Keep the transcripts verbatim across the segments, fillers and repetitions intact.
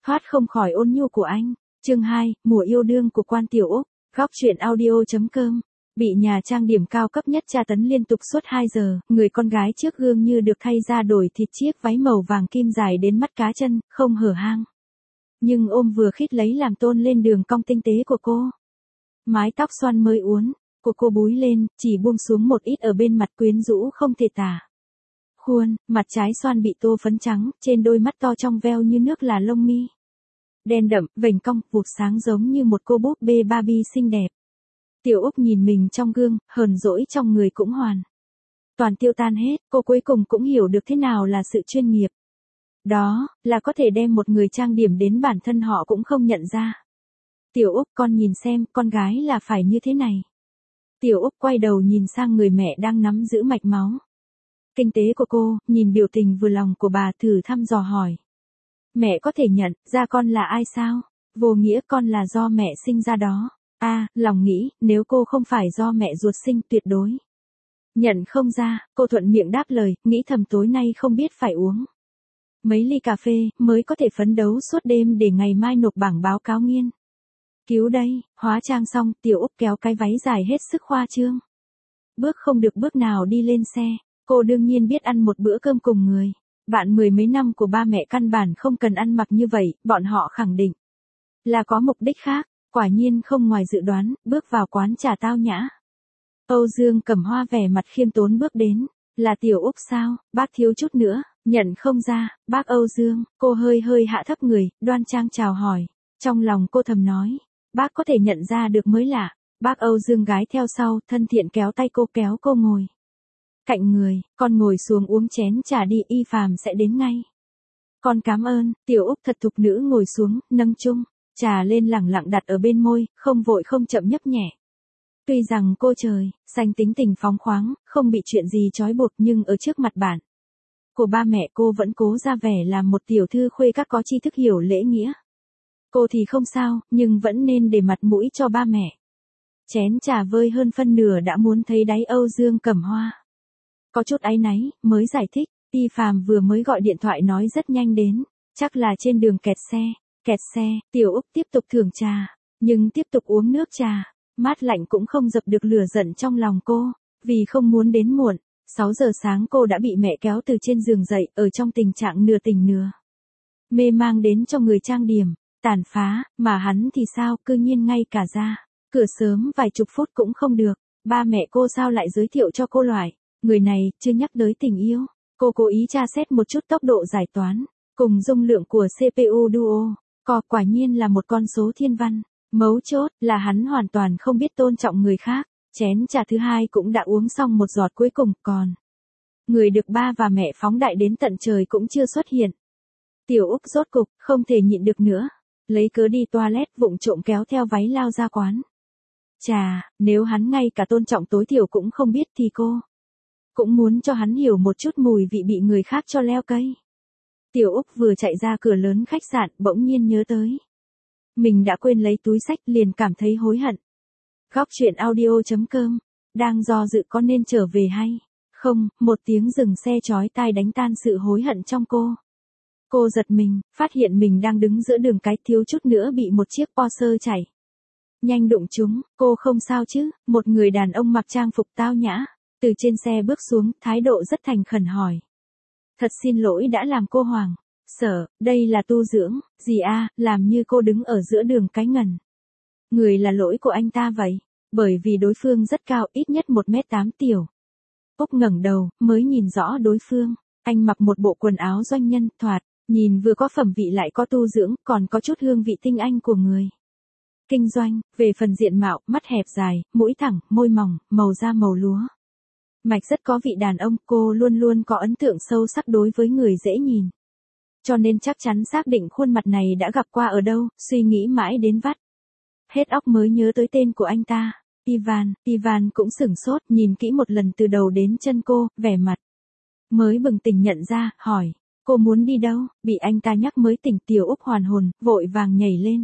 thoát không khỏi ôn nhu của anh. Chương hai, mùa yêu đương của Quan Tiểu Úc. Góc truyện audio.com. Bị nhà trang điểm cao cấp nhất tra tấn liên tục suốt hai giờ, người con gái trước gương như được thay ra đổi thịt, chiếc váy màu vàng kim dài đến mắt cá chân, không hở hang. Nhưng ôm vừa khít lấy làm tôn lên đường cong tinh tế của cô. Mái tóc xoăn mới uốn của cô búi lên, chỉ buông xuống một ít ở bên mặt, quyến rũ không thể tả. Khuôn mặt trái xoăn bị tô phấn trắng, trên đôi mắt to trong veo như nước là lông mi đen đậm, vành cong, vụt sáng giống như một cô búp bê Barbie xinh đẹp. Tiểu Úc nhìn mình trong gương, hờn dỗi trong người cũng hoàn toàn tiêu tan hết. Cô cuối cùng cũng hiểu được thế nào là sự chuyên nghiệp. Đó là có thể đem một người trang điểm đến bản thân họ cũng không nhận ra. Tiểu Úc, con nhìn xem, con gái là phải như thế này. Tiểu Úc quay đầu nhìn sang người mẹ đang nắm giữ mạch máu kinh tế của cô, nhìn biểu tình vừa lòng của bà, thử thăm dò hỏi. Mẹ có thể nhận ra con là ai sao? Vô nghĩa, con là do mẹ sinh ra đó. A, à, lòng nghĩ, nếu cô không phải do mẹ ruột sinh, tuyệt đối nhận không ra. Cô thuận miệng đáp lời, nghĩ thầm tối nay không biết phải uống mấy ly cà phê, mới có thể phấn đấu suốt đêm để ngày mai nộp bảng báo cáo nghiên cứu đây. Hóa trang xong, Tiểu Úc kéo cái váy dài hết sức khoa trương, bước không được bước nào đi lên xe. Cô đương nhiên biết ăn một bữa cơm cùng người bạn mười mấy năm của ba mẹ căn bản không cần ăn mặc như vậy, bọn họ khẳng định là có mục đích khác. Quả nhiên không ngoài dự đoán, bước vào quán trà tao nhã. Âu Dương Cẩm Hoa vẻ mặt khiêm tốn bước đến. Là Tiểu Úc sao? Bác thiếu chút nữa nhận không ra. Bác Âu Dương. Cô hơi hơi hạ thấp người, đoan trang chào hỏi. Trong lòng cô thầm nói, bác có thể nhận ra được mới lạ. Bác Âu Dương gái theo sau, thân thiện kéo tay cô, kéo cô ngồi cạnh người. Con ngồi xuống uống chén trà đi, Y Phàm sẽ đến ngay. Con cảm ơn. Tiểu Úc thật thục nữ ngồi xuống, nâng chung trà lên, lẳng lặng đặt ở bên môi, không vội không chậm nhấp nhẹ. Tuy rằng cô trời xanh tính tình phóng khoáng, không bị chuyện gì trói buộc, nhưng ở trước mặt bạn của ba mẹ cô vẫn cố ra vẻ là một tiểu thư khuê các có tri thức, hiểu lễ nghĩa. Cô thì không sao, nhưng vẫn nên để mặt mũi cho ba mẹ. Chén trà vơi hơn phân nửa đã muốn thấy đáy. Âu Dương Cẩm Hoa có chút áy náy, mới giải thích, Y Phàm vừa mới gọi điện thoại nói rất nhanh đến, chắc là trên đường kẹt xe. Kẹt xe. Tiểu Úc tiếp tục thưởng trà, nhưng tiếp tục uống nước trà, mát lạnh cũng không dập được lửa giận trong lòng cô, vì không muốn đến muộn. sáu giờ sáng cô đã bị mẹ kéo từ trên giường dậy, ở trong tình trạng nửa tỉnh nửa mê mang đến cho người trang điểm, tàn phá, mà hắn thì sao, cư nhiên ngay cả ra cửa sớm vài chục phút cũng không được. Ba mẹ cô sao lại giới thiệu cho cô loại người này, chưa nhắc tới tình yêu. Cô cố ý tra xét một chút tốc độ giải toán cùng dung lượng của xê pê u Duo. Có, quả nhiên là một con số thiên văn. Mấu chốt là hắn hoàn toàn không biết tôn trọng người khác. Chén trà thứ hai cũng đã uống xong một giọt cuối cùng, còn người được ba và mẹ phóng đại đến tận trời cũng chưa xuất hiện. Tiểu Úc rốt cục không thể nhịn được nữa, lấy cớ đi toilet, vụng trộm kéo theo váy lao ra quán trà. Nếu hắn ngay cả tôn trọng tối thiểu cũng không biết thì cô cũng muốn cho hắn hiểu một chút mùi vị bị người khác cho leo cây. Tiểu Úc vừa chạy ra cửa lớn khách sạn, bỗng nhiên nhớ tới mình đã quên lấy túi xách, liền cảm thấy hối hận. Góc truyện audio.com. Đang do dự có nên trở về hay không, một tiếng dừng xe chói tai đánh tan sự hối hận trong cô. Cô giật mình, phát hiện mình đang đứng giữa đường cái, thiếu chút nữa bị một chiếc Porsche chạy nhanh đụng trúng. Cô không sao chứ? Một người đàn ông mặc trang phục tao nhã từ trên xe bước xuống, thái độ rất thành khẩn hỏi. Thật xin lỗi đã làm cô hoảng sợ, đây là tu dưỡng gì a? À, làm như cô đứng ở giữa đường cái ngẩn người là lỗi của anh ta vậy. Bởi vì đối phương rất cao, ít nhất một mét tám. Tiểu Úc ngẩng đầu, mới nhìn rõ đối phương. Anh mặc một bộ quần áo doanh nhân, thoạt nhìn vừa có phẩm vị lại có tu dưỡng, còn có chút hương vị tinh anh của người kinh doanh. Về phần diện mạo, mắt hẹp dài, mũi thẳng, môi mỏng, màu da màu lúa mạch, rất có vị đàn ông. Cô luôn luôn có ấn tượng sâu sắc đối với người dễ nhìn, cho nên chắc chắn xác định khuôn mặt này đã gặp qua ở đâu. Suy nghĩ mãi đến vắt hết óc mới nhớ tới tên của anh ta, Ivan. Ivan cũng sửng sốt, nhìn kỹ một lần từ đầu đến chân cô, vẻ mặt mới bừng tỉnh nhận ra, hỏi, cô muốn đi đâu? Bị anh ta nhắc mới tỉnh. Tiểu Úc hoàn hồn, vội vàng nhảy lên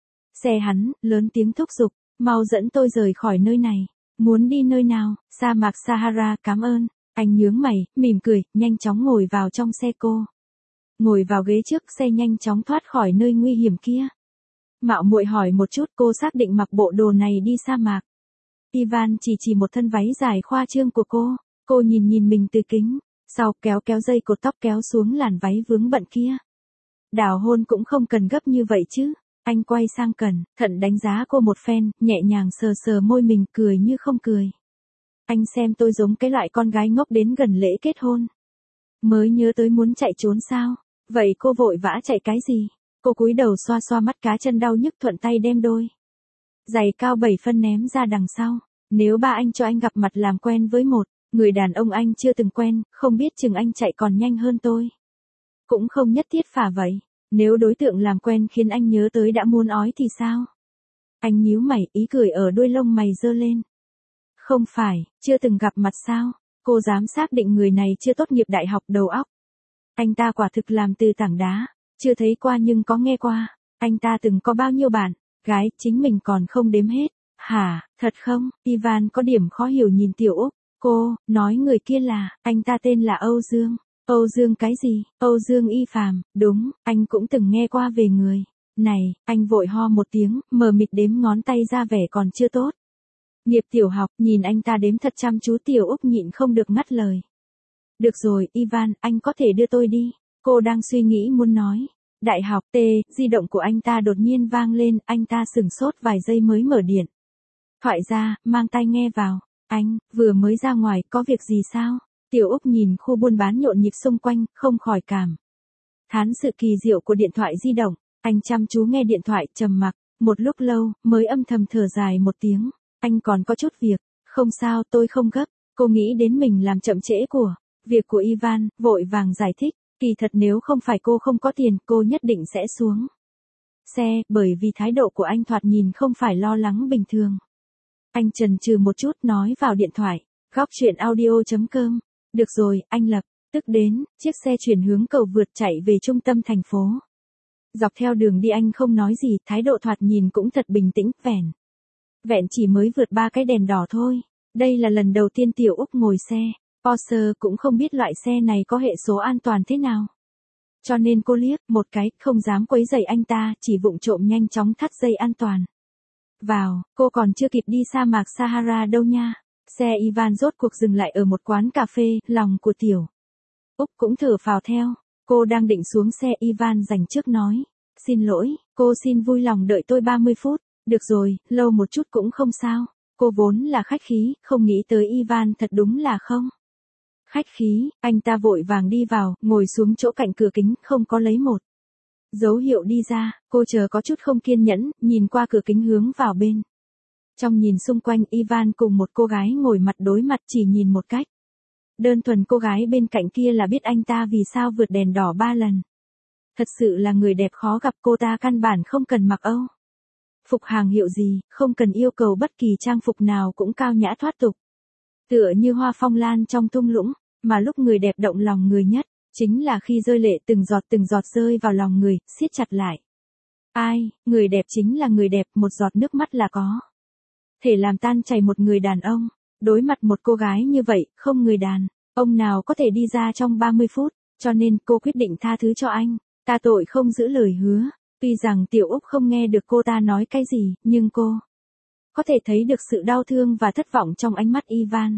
xe hắn, lớn tiếng thúc giục, mau dẫn tôi rời khỏi nơi này. Muốn đi nơi nào? Sa mạc Sahara, cảm ơn. Anh nhướng mày, mỉm cười, nhanh chóng ngồi vào trong xe cô. ngồi vào ghế trước xe nhanh chóng thoát khỏi nơi nguy hiểm kia. Mạo muội hỏi một chút, cô xác định mặc bộ đồ này đi sa mạc. Ivan chỉ chỉ một thân váy dài khoa trương của cô, cô nhìn nhìn mình từ kính, sau kéo kéo dây cột tóc kéo xuống làn váy vướng bận kia. Đào hôn cũng không cần gấp như vậy chứ. Anh quay sang cẩn thận đánh giá cô một phen, nhẹ nhàng sờ sờ môi mình, cười như không cười. Anh xem tôi giống cái loại con gái ngốc đến gần lễ kết hôn. Mới nhớ tới muốn chạy trốn sao? Vậy cô vội vã chạy cái gì? Cô cúi đầu xoa xoa mắt cá chân đau nhức, thuận tay đem đôi giày cao bảy phân ném ra đằng sau. Nếu ba anh cho anh gặp mặt làm quen với một người đàn ông anh chưa từng quen, không biết chừng anh chạy còn nhanh hơn tôi. Cũng không nhất thiết phả vậy. Nếu đối tượng làm quen khiến anh nhớ tới đã muốn ói thì sao? Anh nhíu mày, ý cười ở đuôi lông mày giơ lên. Không phải, chưa từng gặp mặt sao? Cô dám xác định người này chưa tốt nghiệp đại học đầu óc. Anh ta quả thực làm từ tảng đá, chưa thấy qua nhưng có nghe qua. Anh ta từng có bao nhiêu bạn gái, chính mình còn không đếm hết. Hả, thật không? Ivan có điểm khó hiểu nhìn Tiểu Úc. Cô, nói người kia là, anh ta tên là Âu Dương. Âu Dương cái gì? Âu Dương Y Phàm, đúng, anh cũng từng nghe qua về người này. Anh vội ho một tiếng, mờ mịt đếm ngón tay ra vẻ còn chưa tốt. Nghiệp tiểu học, nhìn anh ta đếm thật chăm chú, Tiểu Úc nhịn không được ngắt lời. Được rồi, Ivan, anh có thể đưa tôi đi. Cô đang suy nghĩ muốn nói. Đại học, T, di động của anh ta đột nhiên vang lên, anh ta sửng sốt vài giây mới mở điện thoại ra, mang tai nghe vào. Anh, vừa mới ra ngoài, có việc gì sao? Tiểu Úc nhìn khu buôn bán nhộn nhịp xung quanh, không khỏi cảm thán sự kỳ diệu của điện thoại di động. Anh chăm chú nghe điện thoại, trầm mặc một lúc lâu, mới âm thầm thở dài một tiếng. Anh còn có chút việc. Không sao, tôi không gấp. Cô nghĩ đến mình làm chậm trễ của việc của Ivan, vội vàng giải thích. Kỳ thật nếu không phải cô không có tiền, cô nhất định sẽ xuống xe, bởi vì thái độ của anh thoạt nhìn không phải lo lắng bình thường. Anh chần chừ một chút, nói vào điện thoại. Góc truyện audio chấm com. Được rồi, anh lập tức đến. Chiếc xe chuyển hướng cầu vượt chạy về trung tâm thành phố. Dọc theo đường đi anh không nói gì, thái độ thoạt nhìn cũng thật bình tĩnh, vẻn vẹn chỉ mới vượt ba cái đèn đỏ thôi. Đây là lần đầu tiên Tiểu Úc ngồi xe Porsche, cũng không biết loại xe này có hệ số an toàn thế nào. Cho nên cô liếc một cái, không dám quấy rầy anh ta, chỉ vụng trộm nhanh chóng thắt dây an toàn vào. Cô còn chưa kịp đi sa mạc Sahara đâu nha. Xe Ivan rốt cuộc dừng lại ở một quán cà phê, lòng của Tiểu Úc cũng thở phào theo. Cô đang định xuống xe, Ivan dành trước nói. Xin lỗi, cô xin vui lòng đợi tôi ba mươi phút. Được rồi, lâu một chút cũng không sao. Cô vốn là khách khí, không nghĩ tới Ivan thật đúng là không khách khí. Anh ta vội vàng đi vào, ngồi xuống chỗ cạnh cửa kính, không có lấy một dấu hiệu đi ra. Cô chờ có chút không kiên nhẫn, nhìn qua cửa kính hướng vào bên trong, nhìn xung quanh. Ivan cùng một cô gái ngồi mặt đối mặt, chỉ nhìn một cách đơn thuần cô gái bên cạnh kia là biết anh ta vì sao vượt đèn đỏ ba lần. Thật sự là người đẹp khó gặp. Cô ta căn bản không cần mặc Âu phục hàng hiệu gì, không cần yêu cầu bất kỳ trang phục nào cũng cao nhã thoát tục. Tựa như hoa phong lan trong thung lũng, mà lúc người đẹp động lòng người nhất, chính là khi rơi lệ từng giọt từng giọt rơi vào lòng người, siết chặt lại. Ai, người đẹp chính là người đẹp, một giọt nước mắt là có thể làm tan chảy một người đàn ông. Đối mặt một cô gái như vậy, không người đàn ông nào có thể đi ra trong ba mươi phút, cho nên cô quyết định tha thứ cho anh. Ta tội không giữ lời hứa. Tuy rằng Tiểu Úc không nghe được cô ta nói cái gì, nhưng cô có thể thấy được sự đau thương và thất vọng trong ánh mắt Ivan.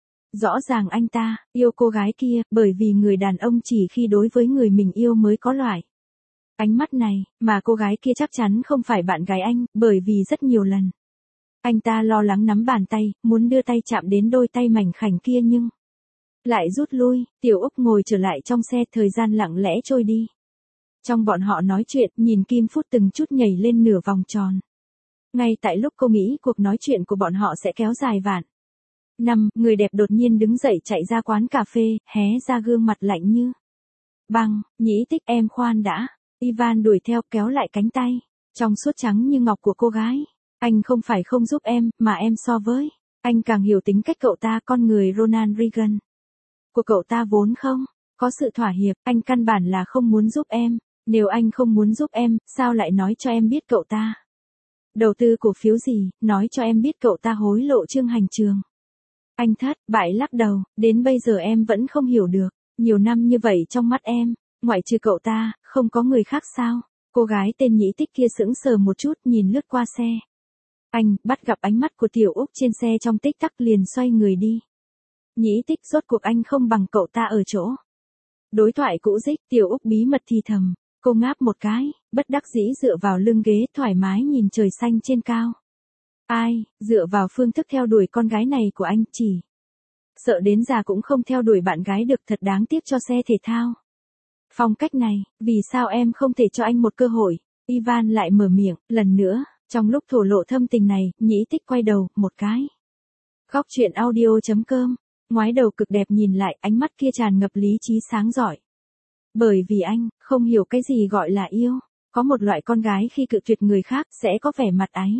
Rõ ràng anh ta yêu cô gái kia, bởi vì người đàn ông chỉ khi đối với người mình yêu mới có loại ánh mắt này, mà cô gái kia chắc chắn không phải bạn gái anh, bởi vì rất nhiều lần anh ta lo lắng nắm bàn tay, muốn đưa tay chạm đến đôi tay mảnh khảnh kia nhưng lại rút lui. Tiểu Úc ngồi trở lại trong xe, thời gian lặng lẽ trôi đi. Trong bọn họ nói chuyện, nhìn kim phút từng chút nhảy lên nửa vòng tròn. Ngay tại lúc cô nghĩ cuộc nói chuyện của bọn họ sẽ kéo dài vạn năm, người đẹp đột nhiên đứng dậy chạy ra quán cà phê, hé ra gương mặt lạnh như băng. Nhĩ Tích, em khoan đã. Ivan đuổi theo, kéo lại cánh tay trong suốt trắng như ngọc của cô gái. Anh không phải không giúp em, mà em so với anh càng hiểu tính cách cậu ta. Con người Ronald Reagan của cậu ta vốn không có sự thỏa hiệp. Anh căn bản là không muốn giúp em. Nếu anh không muốn giúp em, sao lại nói cho em biết cậu ta đầu tư cổ phiếu gì, nói cho em biết cậu ta hối lộ Trương Hành Trường. Anh thất bại lắc đầu, đến bây giờ em vẫn không hiểu được. Nhiều năm như vậy trong mắt em, Ngoại trừ cậu ta, không có người khác sao? Cô gái tên Nhĩ Tích kia sững sờ một chút nhìn lướt qua xe. Anh, bắt gặp ánh mắt của Tiểu Úc trên xe trong tích tắc liền xoay người đi. Nhĩ Tích, rốt cuộc anh không bằng cậu ta ở chỗ. Đối thoại cũ dích, Tiểu Úc bí mật thì thầm. Cô ngáp một cái, bất đắc dĩ dựa vào lưng ghế thoải mái nhìn trời xanh trên cao. Ai, dựa vào phương thức theo đuổi con gái này của anh chỉ. Sợ đến già cũng không theo đuổi bạn gái được, thật đáng tiếc cho xe thể thao. Phong cách này, vì sao em không thể cho anh một cơ hội? Ivan lại mở miệng, lần nữa, trong lúc thổ lộ thâm tình này, Nhĩ Tích quay đầu, một cái. Góc chuyện audio chấm com, ngoái đầu cực đẹp nhìn lại, ánh mắt kia tràn ngập lý trí sáng rọi. Bởi vì anh, không hiểu cái gì gọi là yêu. Có một loại con gái khi cự tuyệt người khác sẽ có vẻ mặt áy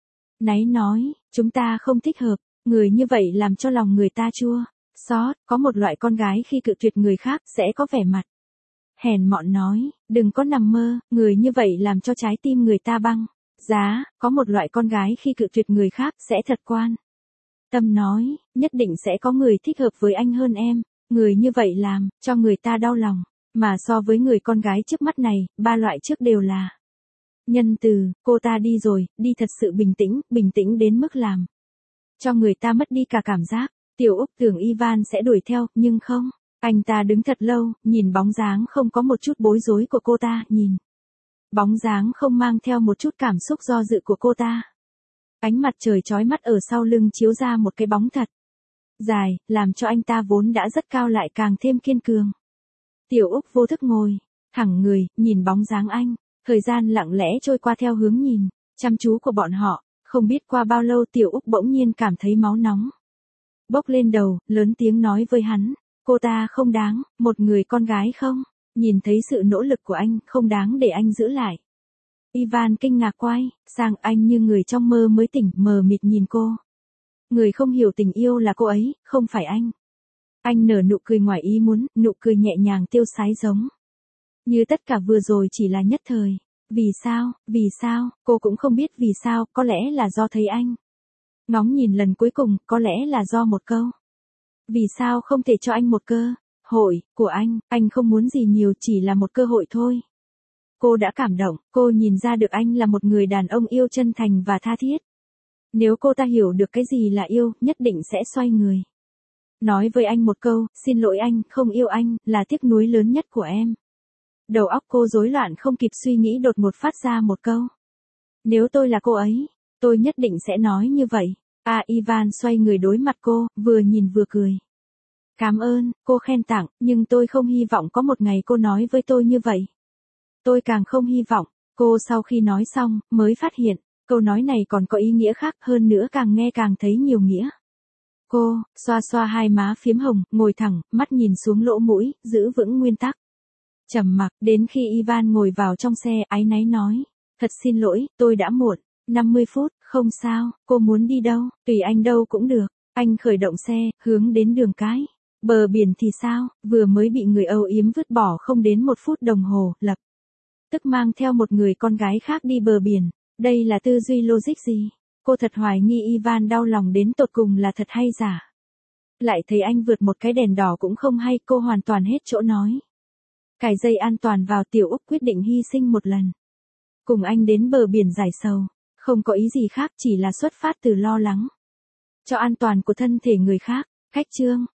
náy nói, chúng ta không thích hợp, người như vậy làm cho lòng người ta chua xót. Có một loại con gái khi cự tuyệt người khác sẽ có vẻ mặt hèn mọn nói, đừng có nằm mơ, người như vậy làm cho trái tim người ta băng giá. Có một loại con gái khi cự tuyệt người khác sẽ thật quan tâm nói, nhất định sẽ có người thích hợp với anh hơn em. Người như vậy làm cho người ta đau lòng. Mà so với người con gái trước mắt này, ba loại trước đều là nhân từ. Cô ta đi rồi, đi thật sự bình tĩnh, bình tĩnh đến mức làm cho người ta mất đi cả cảm giác. Tiểu Úc tưởng Ivan sẽ đuổi theo, nhưng không. Anh ta đứng thật lâu, nhìn bóng dáng không có một chút bối rối của cô ta, nhìn bóng dáng không mang theo một chút cảm xúc do dự của cô ta. Ánh mặt trời chói mắt ở sau lưng chiếu ra một cái bóng thật dài, làm cho anh ta vốn đã rất cao lại càng thêm kiên cường. Tiểu Úc vô thức ngồi thẳng người, nhìn bóng dáng anh. Thời gian lặng lẽ trôi qua theo hướng nhìn chăm chú của bọn họ. Không biết qua bao lâu Tiểu Úc bỗng nhiên cảm thấy máu nóng bốc lên đầu, lớn tiếng nói với hắn, cô ta không đáng, một người con gái không, nhìn thấy sự nỗ lực của anh, không đáng để anh giữ lại. Ivan kinh ngạc quay sang anh như người trong mơ mới tỉnh, mờ mịt nhìn cô. Người không hiểu tình yêu là cô ấy, không phải anh. Anh nở nụ cười ngoài ý muốn, nụ cười nhẹ nhàng tiêu sái giống như tất cả vừa rồi chỉ là nhất thời. Vì sao, vì sao, cô cũng không biết vì sao, có lẽ là do thấy anh ngóng nhìn lần cuối cùng, có lẽ là do một câu. Vì sao không thể cho anh một cơ hội của anh, anh không muốn gì nhiều, chỉ là một cơ hội thôi. Cô đã cảm động, cô nhìn ra được anh là một người đàn ông yêu chân thành và tha thiết. Nếu cô ta hiểu được cái gì là yêu, nhất định sẽ xoay người nói với anh một câu, xin lỗi anh, không yêu anh, là tiếc nuối lớn nhất của em. Đầu óc cô rối loạn không kịp suy nghĩ đột ngột phát ra một câu. Nếu tôi là cô ấy, tôi nhất định sẽ nói như vậy. À, Ivan xoay người đối mặt cô, vừa nhìn vừa cười. Cảm ơn, cô khen tặng, nhưng tôi không hy vọng có một ngày cô nói với tôi như vậy. Tôi càng không hy vọng. Cô sau khi nói xong, mới phát hiện, câu nói này còn có ý nghĩa khác hơn nữa, càng nghe càng thấy nhiều nghĩa. Cô, xoa xoa hai má phiếm hồng, ngồi thẳng, mắt nhìn xuống lỗ mũi, giữ vững nguyên tắc. Trầm mặc, đến khi Ivan ngồi vào trong xe, áy náy nói. Thật xin lỗi, tôi đã muộn. năm mươi phút, không sao, cô muốn đi đâu, tùy anh đâu cũng được. Anh khởi động xe, hướng đến đường cái. Bờ biển thì sao, vừa mới bị người âu yếm vứt bỏ không đến một phút đồng hồ, lập tức mang theo một người con gái khác đi bờ biển. Đây là tư duy logic gì? Cô thật hoài nghi Ivan đau lòng đến tột cùng là thật hay giả. Lại thấy anh vượt một cái đèn đỏ cũng không hay, cô hoàn toàn hết chỗ nói. Cài dây an toàn vào, Tiểu Úc quyết định hy sinh một lần. Cùng anh đến bờ biển giải sầu. Không có ý gì khác, chỉ là xuất phát từ lo lắng cho an toàn của thân thể người khác. Khách trương.